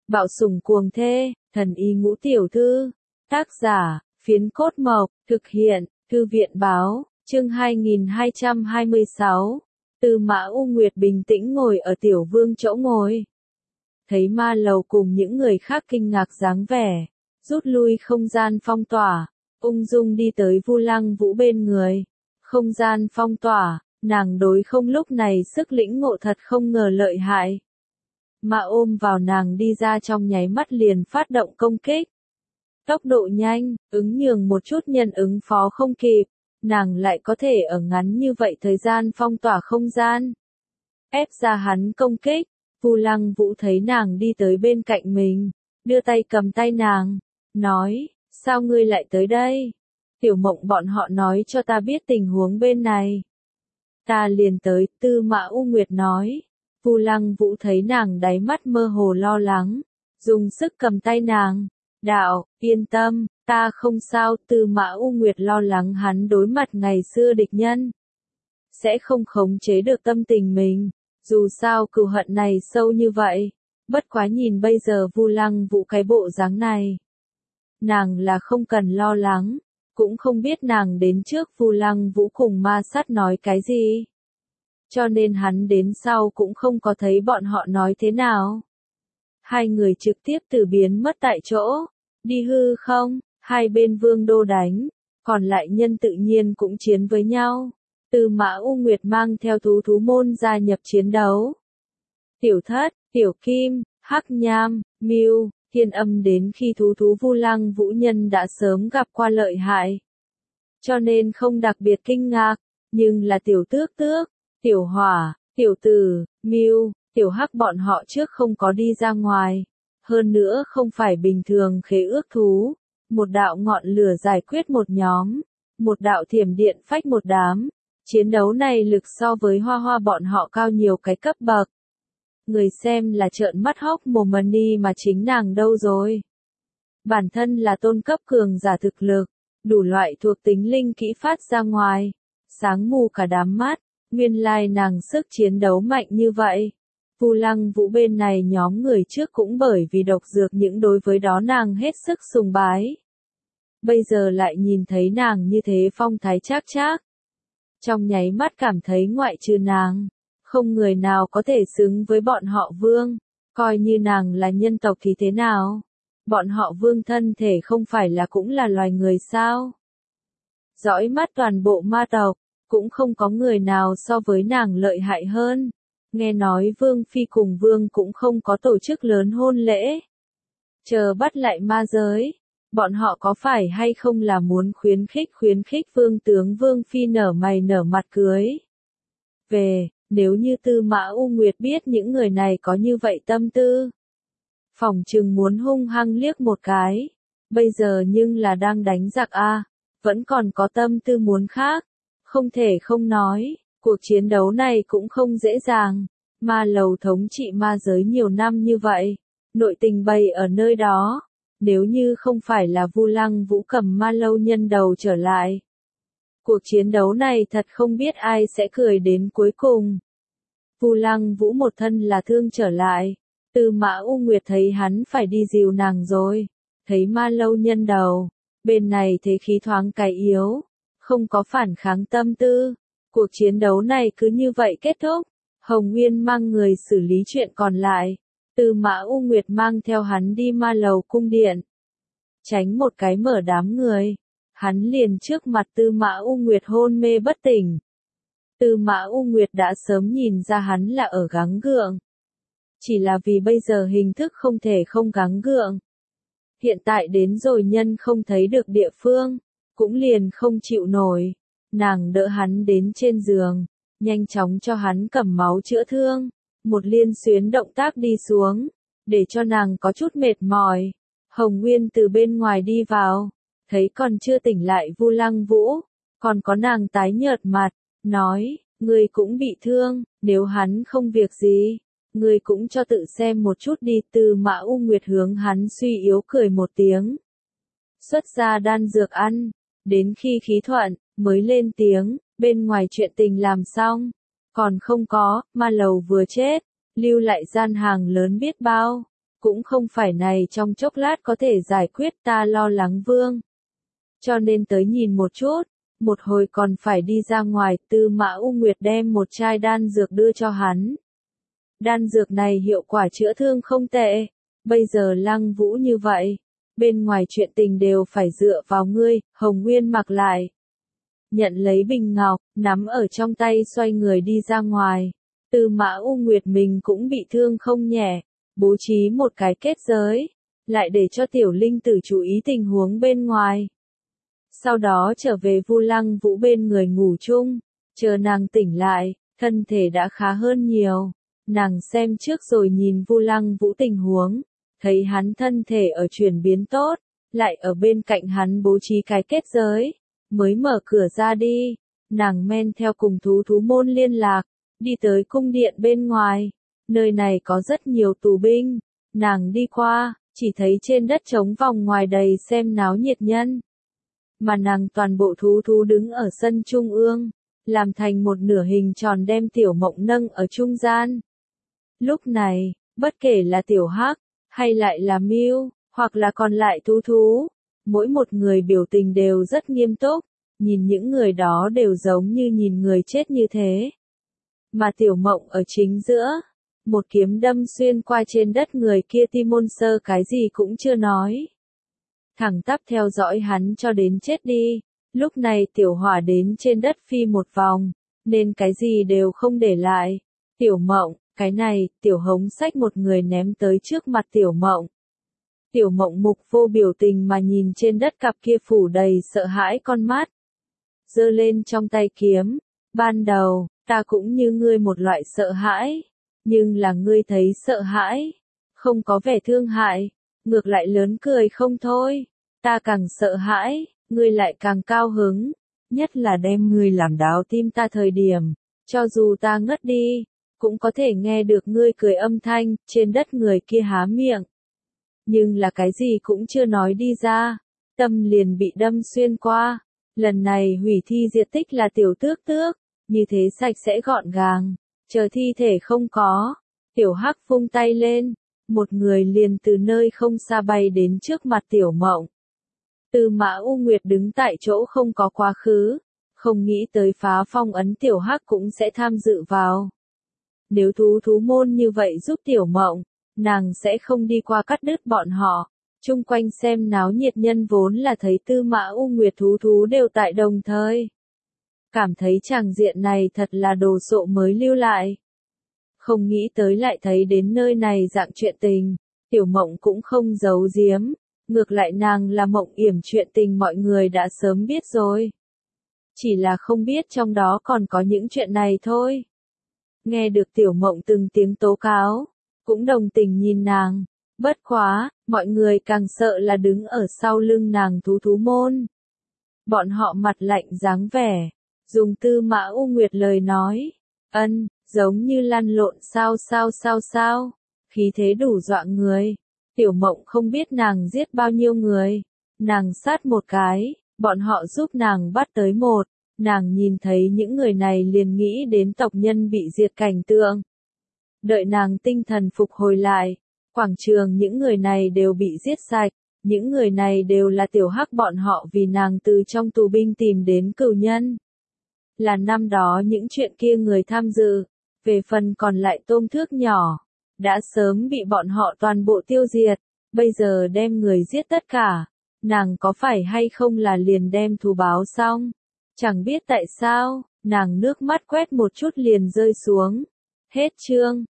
Bạo sủng cuồng thê, thần y ngũ tiểu thư. Tác giả, Phiến Cốt Mộc, thực hiện, Thư viện báo, chương 2226. Tư Mã U Nguyệt bình tĩnh ngồi ở tiểu vương chỗ ngồi. Thấy ma lầu cùng những người khác kinh ngạc dáng vẻ, rút lui không gian phong tỏa, ung dung đi tới Vu Lăng Vũ bên người. Không gian phong tỏa, nàng đối không lúc này sức lĩnh ngộ thật không ngờ lợi hại. Mà ôm vào nàng đi ra trong nháy mắt liền phát động công kích. Tốc độ nhanh, ứng nhường một chút nhân ứng phó không kịp, nàng lại có thể ở ngắn như vậy thời gian phong tỏa không gian. Ép ra hắn công kích, Vu Lăng Vũ thấy nàng đi tới bên cạnh mình, đưa tay cầm tay nàng, nói, sao ngươi lại tới đây? Tiểu Mộng bọn họ nói cho ta biết tình huống bên này. Ta liền tới, Tư Mã U Nguyệt nói. Vu Lăng Vũ thấy nàng đáy mắt mơ hồ lo lắng, dùng sức cầm tay nàng. Đạo, yên tâm, ta không sao. Tư Mã U Nguyệt lo lắng hắn đối mặt ngày xưa địch nhân sẽ không khống chế được tâm tình mình, dù sao cừu hận này sâu như vậy. Bất quá nhìn bây giờ Vu Lăng Vũ cái bộ dáng này, nàng là không cần lo lắng, cũng không biết nàng đến trước Vu Lăng Vũ cùng ma sát nói cái gì. Cho nên hắn đến sau cũng không có thấy bọn họ nói thế nào. Hai người trực tiếp từ biến mất tại chỗ, đi hư không, hai bên vương đô đánh, còn lại nhân tự nhiên cũng chiến với nhau. Tư Mã U Nguyệt mang theo thú môn gia nhập chiến đấu. Tiểu Thất, Tiểu Kim, Hắc Nham, Mưu, Thiên Âm đến khi thú Vu Lăng Vũ nhân đã sớm gặp qua lợi hại, cho nên không đặc biệt kinh ngạc, nhưng là Tiểu Tước Tước, Tiểu Hỏa, Tiểu Tử, Mưu, Tiểu Hắc bọn họ trước không có đi ra ngoài, hơn nữa không phải bình thường khế ước thú, một đạo ngọn lửa giải quyết một nhóm, một đạo thiểm điện phách một đám, chiến đấu này lực so với Hoa Hoa bọn họ cao nhiều cái cấp bậc. Người xem là trợn mắt hốc mồm đi mà chính nàng đâu rồi. Bản thân là tôn cấp cường giả thực lực, đủ loại thuộc tính linh kỹ phát ra ngoài, sáng mù cả đám mắt, nguyên lai nàng sức chiến đấu mạnh như vậy. Vu Lăng Vũ bên này nhóm người trước cũng bởi vì độc dược những đối với đó nàng hết sức sùng bái. Bây giờ lại nhìn thấy nàng như thế phong thái trác trác. Trong nháy mắt cảm thấy ngoại trừ nàng, không người nào có thể xứng với bọn họ vương, coi như nàng là nhân tộc thì thế nào? Bọn họ vương thân thể không phải là cũng là loài người sao? Dõi mắt toàn bộ ma tộc, cũng không có người nào so với nàng lợi hại hơn. Nghe nói Vương Phi cùng Vương cũng không có tổ chức lớn hôn lễ. Chờ bắt lại ma giới, bọn họ có phải hay không là muốn khuyến khích Vương tướng Vương Phi nở mày nở mặt cưới? Nếu như Tư Mã U Nguyệt biết những người này có như vậy tâm tư, phỏng chừng muốn hung hăng liếc một cái. Bây giờ nhưng là đang đánh giặc a, vẫn còn có tâm tư muốn khác. Không thể không nói, cuộc chiến đấu này cũng không dễ dàng. Ma lầu thống trị ma giới nhiều năm như vậy, nội tình bày ở nơi đó. Nếu như không phải là Vu Lăng Vũ cầm ma lâu nhân đầu trở lại, cuộc chiến đấu này thật không biết ai sẽ cười đến cuối cùng. Vu Lăng Vũ một thân là thương trở lại, Tư Mã U Nguyệt thấy hắn phải đi dìu nàng rồi, thấy ma lâu nhân đầu, bên này thấy khí thoáng cái yếu, không có phản kháng tâm tư. Cuộc chiến đấu này cứ như vậy kết thúc, Hồng Nguyên mang người xử lý chuyện còn lại, Tư Mã U Nguyệt mang theo hắn đi ma lầu cung điện. Tránh một cái mở đám người, hắn liền trước mặt Tư Mã U Nguyệt hôn mê bất tỉnh. Tư Mã U Nguyệt đã sớm nhìn ra hắn là ở gắng gượng. Chỉ là vì bây giờ hình thức không thể không gắng gượng. Hiện tại đến rồi nhân không thấy được địa phương, cũng liền không chịu nổi. Nàng đỡ hắn đến trên giường, nhanh chóng cho hắn cầm máu chữa thương. Một liên xuyến động tác đi xuống, để cho nàng có chút mệt mỏi. Hồng Nguyên từ bên ngoài đi vào, thấy còn chưa tỉnh lại Vu Lăng Vũ, còn có nàng tái nhợt mặt, nói, ngươi cũng bị thương, nếu hắn không việc gì, ngươi cũng cho tự xem một chút đi. Tư Mã U Nguyệt hướng hắn suy yếu cười một tiếng, xuất ra đan dược ăn, đến khi khí thuận, mới lên tiếng, bên ngoài chuyện tình làm xong, còn không có, ma lầu vừa chết, lưu lại gian hàng lớn biết bao, cũng không phải này trong chốc lát có thể giải quyết, ta lo lắng vương. Cho nên tới nhìn một chút, một hồi còn phải đi ra ngoài. Tư Mã U Nguyệt đem một chai đan dược đưa cho hắn. Đan dược này hiệu quả chữa thương không tệ, bây giờ Lăng Vũ như vậy, bên ngoài chuyện tình đều phải dựa vào ngươi. Hồng Nguyên mặc lại, nhận lấy bình ngọc, nắm ở trong tay xoay người đi ra ngoài. Tư Mã U Nguyệt mình cũng bị thương không nhẹ, bố trí một cái kết giới, lại để cho tiểu linh tử chú ý tình huống bên ngoài. Sau đó trở về Vu Lăng Vũ bên người ngủ chung, chờ nàng tỉnh lại, thân thể đã khá hơn nhiều. Nàng xem trước rồi nhìn Vu Lăng Vũ tình huống, thấy hắn thân thể ở chuyển biến tốt, lại ở bên cạnh hắn bố trí cái kết giới, mới mở cửa ra đi. Nàng men theo cùng thú môn liên lạc, đi tới cung điện bên ngoài. Nơi này có rất nhiều tù binh. Nàng đi qua, chỉ thấy trên đất trống vòng ngoài đầy xem náo nhiệt nhân. Mà nàng toàn bộ thú đứng ở sân trung ương, làm thành một nửa hình tròn đem Tiểu Mộng nâng ở trung gian. Lúc này, bất kể là Tiểu Hắc, hay lại là Miêu, hoặc là còn lại thú, mỗi một người biểu tình đều rất nghiêm túc, nhìn những người đó đều giống như nhìn người chết như thế. Mà Tiểu Mộng ở chính giữa, một kiếm đâm xuyên qua trên đất người kia. Timon Sơ cái gì cũng chưa nói, thẳng tắp theo dõi hắn cho đến chết đi. Lúc này Tiểu Hỏa đến trên đất phi một vòng, nên cái gì đều không để lại. Tiểu Mộng, cái này. Tiểu Hống xách một người ném tới trước mặt Tiểu Mộng. Tiểu Mộng mục vô biểu tình mà nhìn trên đất cặp kia phủ đầy sợ hãi con mắt, giơ lên trong tay kiếm. Ban đầu, ta cũng như ngươi một loại sợ hãi, nhưng là ngươi thấy sợ hãi, không có vẻ thương hại, ngược lại lớn cười không thôi. Ta càng sợ hãi, ngươi lại càng cao hứng, nhất là đem ngươi làm đau tim ta thời điểm, cho dù ta ngất đi, cũng có thể nghe được ngươi cười âm thanh. Trên đất người kia há miệng, nhưng là cái gì cũng chưa nói đi ra, tâm liền bị đâm xuyên qua. Lần này hủy thi diệt tích là Tiểu Tước Tước, như thế sạch sẽ gọn gàng, chờ thi thể không có. Tiểu Hắc vung tay lên, một người liền từ nơi không xa bay đến trước mặt Tiểu Mộng. Tư Mã U Nguyệt đứng tại chỗ không có quá khứ, không nghĩ tới phá phong ấn Tiểu Hắc cũng sẽ tham dự vào. Nếu thú môn như vậy giúp Tiểu Mộng, nàng sẽ không đi qua cắt đứt bọn họ. Chung quanh xem náo nhiệt nhân vốn là thấy Tư Mã U Nguyệt thú đều tại đồng thời, cảm thấy tràng diện này thật là đồ sộ mới lưu lại. Không nghĩ tới lại thấy đến nơi này dạng chuyện tình. Tiểu Mộng cũng không giấu giếm, ngược lại nàng là Mộng Yểm, chuyện tình mọi người đã sớm biết rồi, chỉ là không biết trong đó còn có những chuyện này thôi. Nghe được Tiểu Mộng từng tiếng tố cáo, cũng đồng tình nhìn nàng. Bất quá, mọi người càng sợ là đứng ở sau lưng nàng thú môn. Bọn họ mặt lạnh dáng vẻ, dùng Tư Mã U Nguyệt lời nói, giống như lăn lộn sao, khí thế đủ dọa người. Tiểu Mộng không biết nàng giết bao nhiêu người, nàng sát một cái, bọn họ giúp nàng bắt tới một. Nàng nhìn thấy những người này liền nghĩ đến tộc nhân bị diệt cảnh tượng. Đợi nàng tinh thần phục hồi lại, quảng trường những người này đều bị giết sạch. Những người này đều là Tiểu Hắc bọn họ vì nàng từ trong tù binh tìm đến cửu nhân. Là năm đó những chuyện kia người tham dự, về phần còn lại tôm thước nhỏ, đã sớm bị bọn họ toàn bộ tiêu diệt. Bây giờ đem người giết tất cả, nàng có phải hay không là liền đem thù báo xong? Chẳng biết tại sao, nàng nước mắt quét một chút liền rơi xuống. Hết chương.